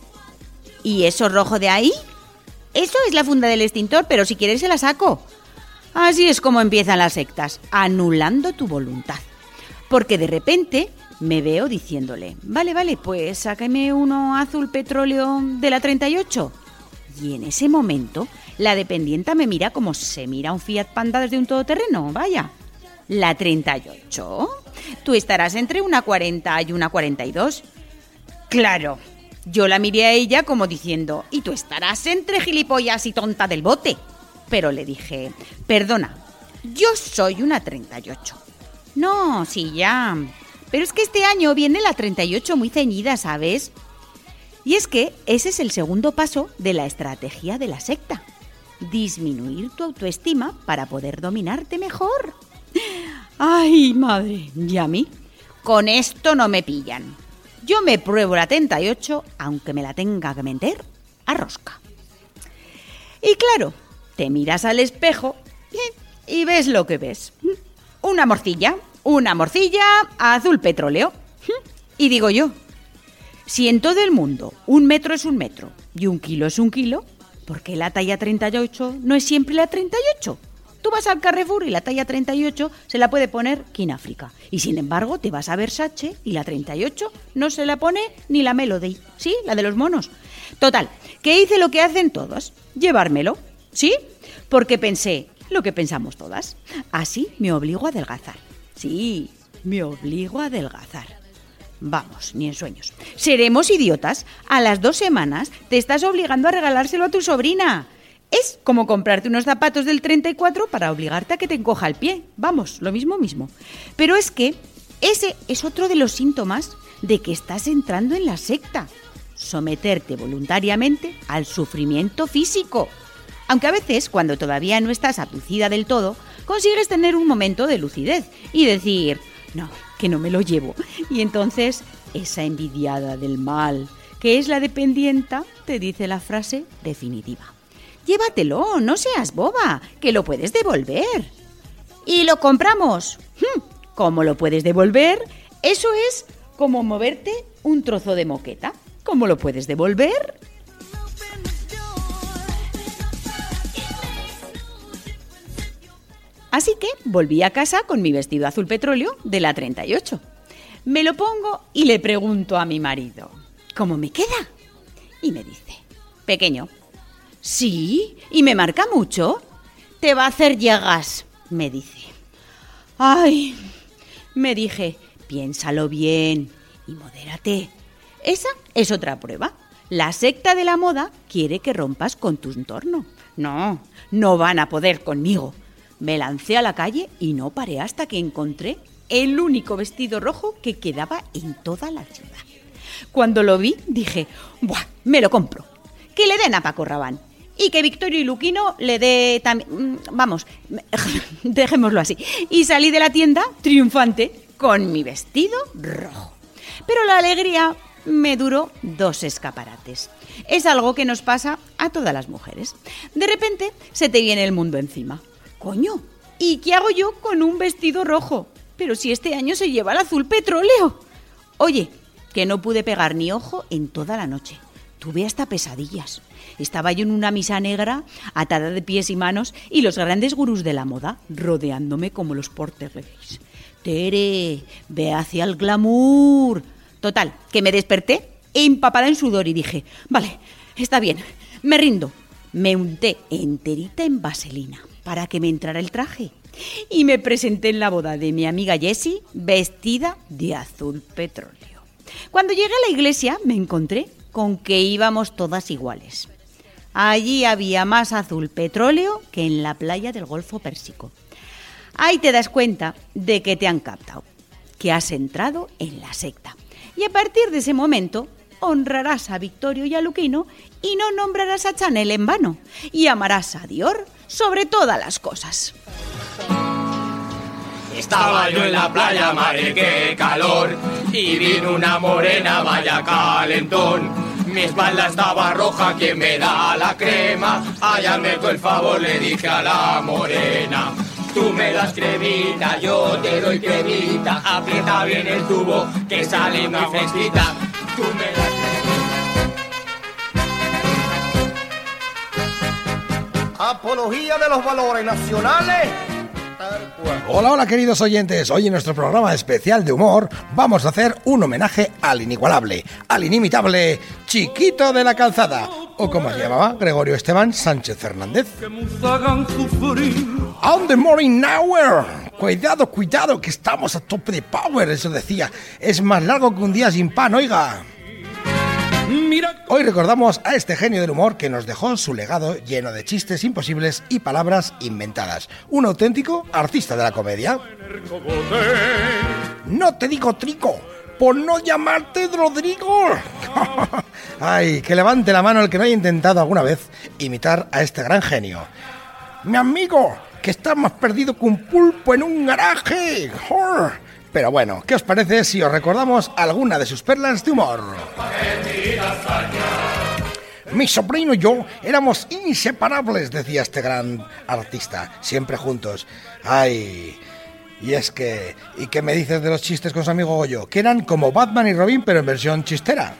¿Y eso rojo de ahí? Eso es la funda del extintor, pero si quieres se la saco. Así es como empiezan las sectas, anulando tu voluntad. Porque de repente me veo diciéndole: vale, pues sácame uno azul petróleo de la 38. Y en ese momento la dependienta me mira como se mira un Fiat Panda desde un todoterreno, vaya. ¿La 38? Tú estarás entre una 40 y una 42. Claro, yo la miré a ella como diciendo: y tú estarás entre gilipollas y tonta del bote. Pero le dije: perdona, yo soy una 38. No, sí, ya. Pero es que este año viene la 38 muy ceñida, ¿sabes? Y es que ese es el segundo paso de la estrategia de la secta. Disminuir tu autoestima para poder dominarte mejor. Ay, madre, ¿y a mí? Con esto no me pillan. Yo me pruebo la 38, aunque me la tenga que meter a rosca. Y claro, te miras al espejo y ves lo que ves. Una morcilla azul petróleo. Y digo yo, si en todo el mundo 1 metro es 1 metro y 1 kilo es 1 kilo, ¿por qué la talla 38 no es siempre la 38? Tú vas al Carrefour y la talla 38 se la puede poner King África. Y sin embargo te vas a Versace y la 38 no se la pone ni la Melody. Sí, la de los monos. Total, que hice lo que hacen todos, llevármelo. ¿Sí? Porque pensé lo que pensamos todas. Así me obligo a adelgazar. Sí, me obligo a adelgazar. Vamos, ni en sueños. Seremos idiotas. A las 2 semanas te estás obligando a regalárselo a tu sobrina. Es como comprarte unos zapatos del 34 para obligarte a que te encoja el pie. Vamos, lo mismo. Pero es que ese es otro de los síntomas de que estás entrando en la secta. Someterte voluntariamente al sufrimiento físico. Aunque a veces, cuando todavía no estás atucida del todo, consigues tener un momento de lucidez y decir, no, que no me lo llevo. Y entonces esa envidiada del mal, que es la dependienta, te dice la frase definitiva. Llévatelo, no seas boba, que lo puedes devolver. Y lo compramos. ¿Cómo lo puedes devolver? Eso es como moverte un trozo de moqueta. ¿Cómo lo puedes devolver? Así que volví a casa con mi vestido azul petróleo de la 38. Me lo pongo y le pregunto a mi marido, ¿cómo me queda? Y me dice, pequeño. Sí, y me marca mucho. Te va a hacer llagas, me dice. Ay, me dije, piénsalo bien y modérate. Esa es otra prueba. La secta de la moda quiere que rompas con tu entorno. No, no van a poder conmigo. Me lancé a la calle y no paré hasta que encontré el único vestido rojo que quedaba en toda la ciudad. Cuando lo vi, dije, ¡buah! Me lo compro. Que le den a Paco Rabanne. Y que Victorio y Luquino le dé también... Vamos, dejémoslo así. Y salí de la tienda triunfante con mi vestido rojo. Pero la alegría me duró 2 escaparates. Es algo que nos pasa a todas las mujeres. De repente se te viene el mundo encima. Coño, ¿y qué hago yo con un vestido rojo? Pero si este año se lleva el azul petróleo. Oye, que no pude pegar ni ojo en toda la noche. Tuve hasta pesadillas. Estaba yo en una misa negra, atada de pies y manos, y los grandes gurús de la moda rodeándome como los porterreis. Tere, ve hacia el glamour. Total, que me desperté empapada en sudor y dije, vale, está bien, me rindo. Me unté enterita en vaselina para que me entrara el traje. Y me presenté en la boda de mi amiga Jessie vestida de azul petróleo. Cuando llegué a la iglesia me encontré con que íbamos todas iguales. Allí había más azul petróleo que en la playa del Golfo Pérsico. Ahí te das cuenta de que te han captado, que has entrado en la secta. Y a partir de ese momento honrarás a Victorio y a Luquino y no nombrarás a Chanel en vano. Y amarás a Dior sobre todas las cosas. Estaba yo en la playa, madre, qué calor, y vino una morena, vaya calentón. Mi espalda estaba roja, ¿quién me da la crema? Ay, hazme tú el favor, le dije a la morena. Tú me das cremita, yo te doy cremita. Aprieta bien el tubo, que sale muy fresquita. Tú me das cremita. Apología de los valores nacionales. Hola, hola queridos oyentes, hoy en nuestro programa especial de humor vamos a hacer un homenaje al inigualable, al inimitable Chiquito de la Calzada, o como se llamaba, Gregorio Esteban Sánchez Fernández. On the morning hour, cuidado, cuidado, que estamos a tope de power, eso decía, es más largo que un día sin pan, oiga. Hoy recordamos a este genio del humor que nos dejó su legado lleno de chistes imposibles y palabras inventadas. Un auténtico artista de la comedia. No te digo trico, por no llamarte Rodrigo. Ay, que levante la mano el que no haya intentado alguna vez imitar a este gran genio. Mi amigo, que está más perdido que un pulpo en un garaje. Pero bueno, ¿qué os parece si os recordamos alguna de sus perlas de humor? Mi sobrino y yo éramos inseparables, decía este gran artista, siempre juntos. Ay, y es que... ¿Y qué me dices de los chistes con su amigo Goyo? Que eran como Batman y Robin, pero en versión chistera.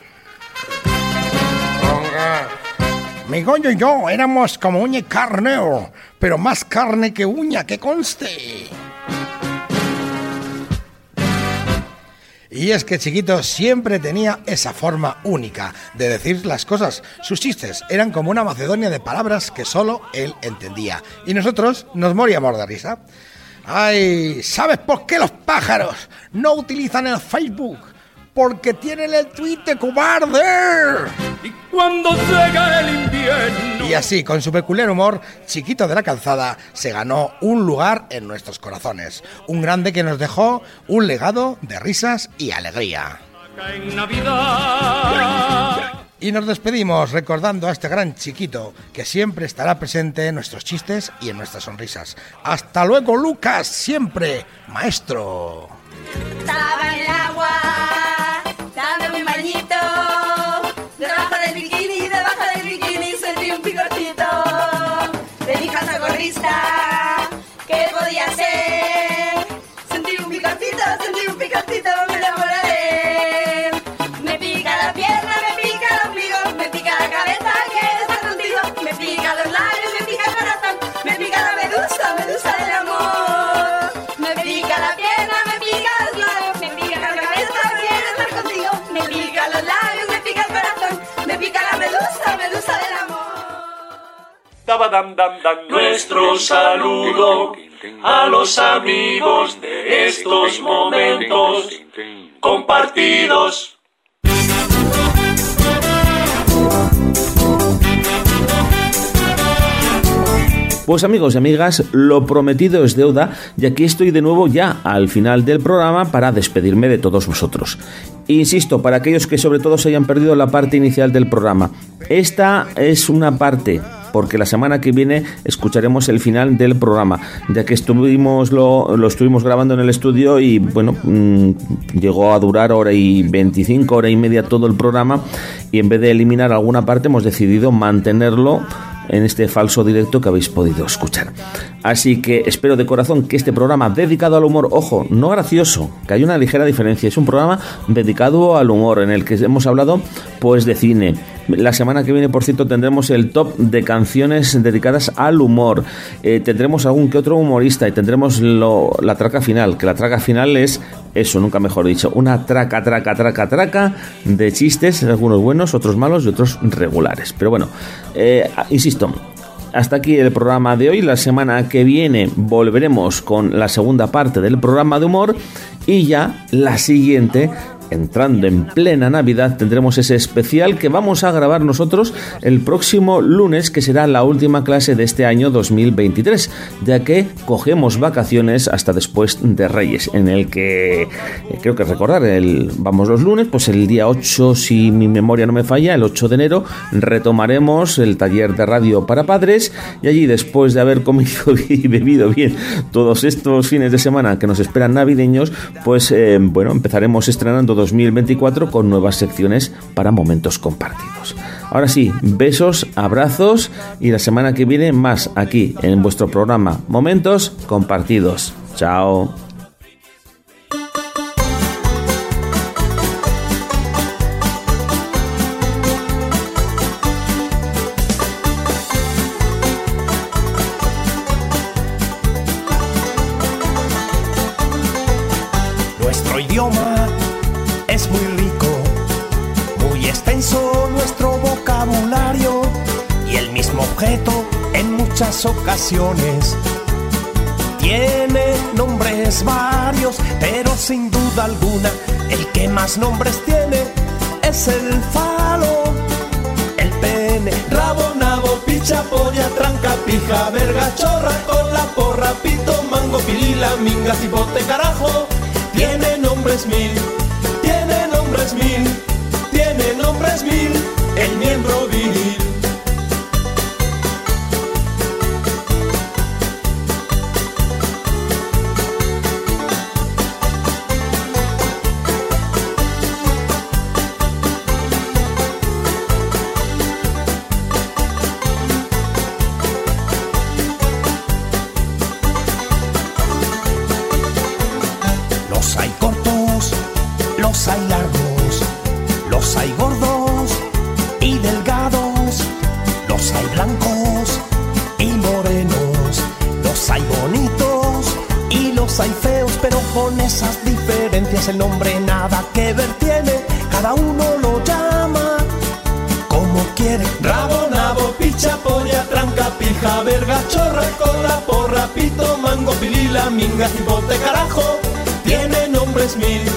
Mi Goyo y yo éramos como uña y carne, pero más carne que uña, que conste. Y es que Chiquito siempre tenía esa forma única de decir las cosas. Sus chistes eran como una macedonia de palabras que solo él entendía. Y nosotros nos moríamos de risa. ¡Ay! ¿Sabes por qué los pájaros no utilizan el Facebook? Porque tienen el Twitter, cobarde. Y cuando llega el invierno. Y así, con su peculiar humor, Chiquito de la Calzada se ganó un lugar en nuestros corazones. Un grande que nos dejó un legado de risas y alegría. En Navidad. Y nos despedimos recordando a este gran chiquito que siempre estará presente en nuestros chistes y en nuestras sonrisas. Hasta luego, Lucas, siempre maestro. Estaba en el agua, dando un bañito, debajo del bikini sentí un picorcito. De mi casa gorrista, ¿qué podía ser? Sentí un picorcito, me enamoraré. Me pica la pierna, me pica el ombligo, me pica la cabeza, quiero estar contigo. Me pica los labios, me pica el corazón, me pica la medusa del amor. Me pica la pierna, me pica los labios, me pica la cabeza, quiero estar contigo. Me pica los labios, me pica el corazón, me pica la medusa del amor. Nuestro saludo a los amigos de estos momentos compartidos. Pues amigos y amigas, lo prometido es deuda y aquí estoy de nuevo ya al final del programa para despedirme de todos vosotros. Insisto, para aquellos que sobre todo se hayan perdido la parte inicial del programa, esta es una parte, porque la semana que viene escucharemos el final del programa, ya que lo estuvimos grabando en el estudio y bueno, llegó a durar 1:25, 1:30 todo el programa, y en vez de eliminar alguna parte hemos decidido mantenerlo en este falso directo que habéis podido escuchar. Así que espero de corazón que este programa dedicado al humor, ojo, no gracioso, que hay una ligera diferencia, es un programa dedicado al humor en el que hemos hablado pues de cine. La semana que viene, por cierto, tendremos el top de canciones dedicadas al humor. Tendremos algún que otro humorista y tendremos la traca final, que la traca final es eso, nunca mejor dicho, una traca de chistes, algunos buenos, otros malos y otros regulares. Pero bueno, insisto, hasta aquí el programa de hoy. La semana que viene volveremos con la segunda parte del programa de humor y ya la siguiente, entrando en plena Navidad, tendremos ese especial que vamos a grabar nosotros el próximo lunes, que será la última clase de este año 2023, ya que cogemos vacaciones hasta después de Reyes, en el que creo que recordar, vamos los lunes, pues el día 8, si mi memoria no me falla, el 8 de enero retomaremos el taller de radio para padres, y allí, después de haber comido y bebido bien todos estos fines de semana que nos esperan navideños, pues bueno, empezaremos estrenando 2024 con nuevas secciones para momentos compartidos. Ahora sí, besos, abrazos y la semana que viene más aquí en vuestro programa Momentos Compartidos. Chao. Nuestro idioma es muy rico, muy extenso nuestro vocabulario y el mismo objeto en muchas ocasiones tiene nombres varios, pero sin duda alguna el que más nombres tiene es el falo, el pene, rabo, nabo, picha, polla, tranca, pija, verga, chorra, cola, porra, pito, mango, pilila, minga, cipote, carajo, tiene nombres mil. Tiene nombres mil, el miembro viril. Los hay cortos, los hay largos, los hay gordos y delgados, los hay blancos y morenos, los hay bonitos y los hay feos, pero con esas diferencias el nombre nada que ver tiene, cada uno lo llama como quiere. Rabo, nabo, picha, polla, tranca, pija, verga, chorra, cola, porra, pito, mango, pilila, minga, cipote, carajo, tiene nombres mil.